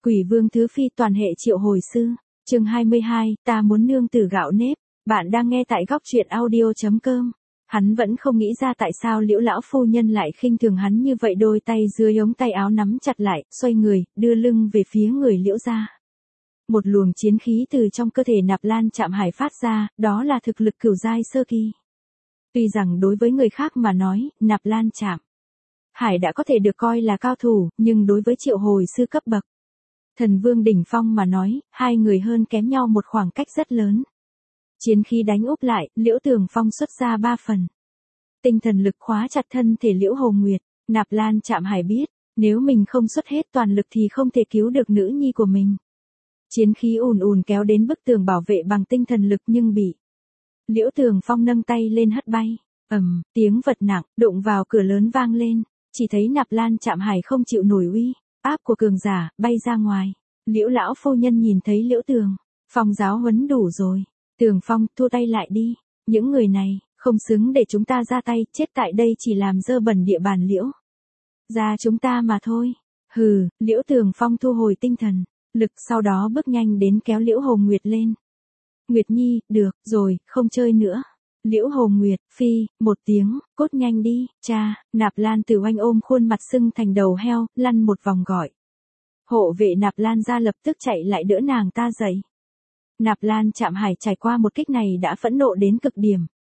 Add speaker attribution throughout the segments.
Speaker 1: Quỷ vương thứ phi toàn hệ triệu hồi sư. Chương 22, ta muốn nương tử gạo nếp. Bạn đang nghe tại góc truyện audio.com. Hắn vẫn không nghĩ ra tại sao Liễu lão phu nhân lại khinh thường hắn như vậy, đôi tay dưới ống tay áo nắm chặt lại, xoay người, đưa lưng về phía người Liễu gia. Một luồng chiến khí từ trong cơ thể Nạp Lan Trạm Hải phát ra, đó là thực lực cửu giai sơ kỳ. Tuy rằng đối với người khác mà nói, Nạp Lan Trạm Hải đã có thể được coi là cao thủ, nhưng đối với triệu hồi sư cấp bậc Thần Vương đỉnh phong mà nói, hai người hơn kém nhau một khoảng cách rất lớn. Chiến khí đánh úp lại, Liễu Tường Phong xuất ra 3 phần. Tinh thần lực khóa chặt thân thể Liễu Hồ Nguyệt. Nạp Lan Trạm Hải biết, nếu mình không xuất hết toàn lực thì không thể cứu được nữ nhi của mình. Chiến khí ùn ùn kéo đến bức tường bảo vệ bằng tinh thần lực, nhưng bị Liễu Tường Phong nâng tay lên hất bay. Tiếng vật nặng đụng vào cửa lớn vang lên, chỉ thấy Nạp Lan Trạm Hải không chịu nổi uy áp của cường giả, bay ra ngoài. Liễu lão phu nhân nhìn thấy Liễu Tường Phong giáo huấn đủ rồi. Tường Phong, thu tay lại đi. Những người này không xứng để chúng ta ra tay, chết tại đây chỉ làm dơ bẩn địa bàn Liễu gia chúng ta mà thôi. Hừ. Liễu Tường Phong thu hồi tinh thần lực, sau đó bước nhanh đến kéo Liễu Hồ Nguyệt lên. Nguyệt Nhi, được rồi, không chơi nữa. Liễu Hồ Nguyệt, phi, một tiếng, cốt nhanh đi, cha. Nạp Lan Tử Oanh ôm khuôn mặt sưng thành đầu heo, lăn một vòng gọi. Hộ vệ Nạp Lan gia lập tức chạy lại đỡ nàng ta dậy. Nạp Lan Trạm Hải trải qua một kích này đã phẫn nộ đến cực điểm.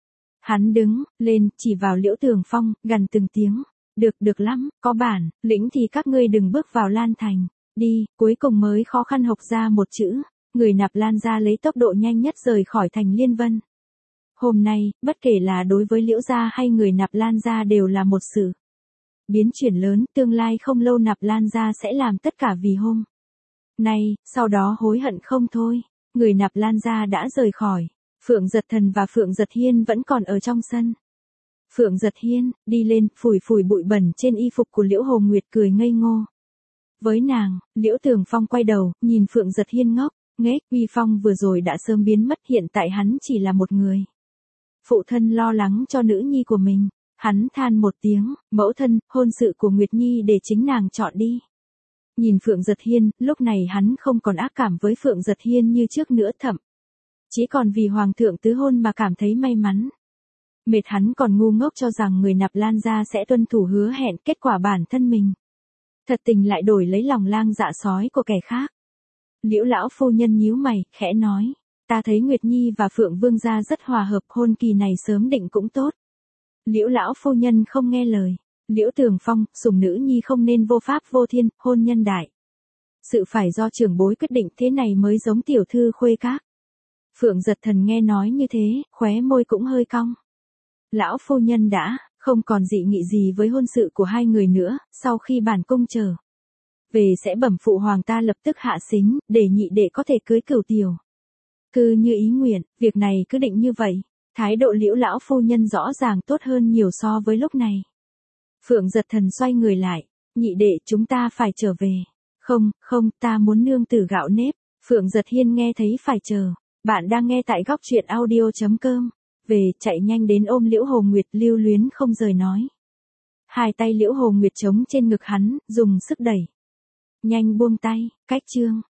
Speaker 1: Hắn đứng lên, chỉ vào Liễu Tường Phong, gằn từng tiếng. Được lắm, có bản lĩnh thì các ngươi đừng bước vào Lan Thành. Đi. Cuối cùng mới khó khăn học ra một chữ. Người Nạp Lan gia lấy tốc độ nhanh nhất rời khỏi thành Liên Vân. Hôm nay, bất kể là đối với Liễu gia hay người Nạp Lan gia đều là một sự biến chuyển lớn, tương lai không lâu Nạp Lan gia sẽ làm tất cả vì hôm nay, sau đó hối hận không thôi. Người Nạp Lan gia đã rời khỏi. Phượng Giật Thần và Phượng Giật Hiên vẫn còn ở trong sân. Phượng Giật Hiên đi lên, phủi bụi bẩn trên y phục của Liễu Hồ Nguyệt, cười ngây ngô với nàng. Liễu Tường Phong quay đầu, nhìn Phượng Giật Hiên ngốc nghếch. Uy phong vừa rồi đã sớm biến mất, hiện tại hắn chỉ là một người phụ thân lo lắng cho nữ nhi của mình. Hắn than một tiếng, mẫu thân, hôn sự của Nguyệt Nhi để chính nàng chọn đi. Nhìn Phượng Giật Hiên, lúc này hắn không còn ác cảm với Phượng Giật Hiên như trước nữa, thậm chỉ còn vì Hoàng thượng tứ hôn mà cảm thấy may mắn. Mệt hắn còn ngu ngốc cho rằng người Nạp Lan gia sẽ tuân thủ hứa hẹn, kết quả bản thân mình thật tình lại đổi lấy lòng lang dạ sói của kẻ khác. Liễu lão phu nhân nhíu mày, khẽ nói. Ta thấy Nguyệt Nhi và Phượng Vương gia rất hòa hợp, hôn kỳ này sớm định cũng tốt. Liễu lão phu nhân không nghe lời. Liễu Tường Phong, sủng nữ nhi không nên vô pháp vô thiên, hôn nhân đại sự phải do trưởng bối quyết định, thế này mới giống tiểu thư khuê các. Phượng Giật Thần nghe nói như thế, khóe môi cũng hơi cong. Lão phu nhân đã không còn dị nghị gì với hôn sự của hai người nữa, sau khi bản cung trở về sẽ bẩm phụ hoàng ta lập tức hạ sính, để nhị đệ có thể cưới cửu tiểu cư như ý nguyện. Việc này cứ định như vậy. Thái độ Liễu lão phu nhân rõ ràng tốt hơn nhiều so với lúc này. Phượng Giật Thần xoay người lại. Nhị đệ, chúng ta phải trở về. Không, ta muốn nương tử gạo nếp. Phượng Giật Hiên nghe thấy phải chờ. Bạn đang nghe tại góc truyện audio.com. Về, chạy nhanh đến ôm Liễu Hồ Nguyệt, lưu luyến không rời nói. Hai tay Liễu Hồ Nguyệt chống trên ngực hắn, dùng sức đẩy. Nhanh buông tay. Cách chương.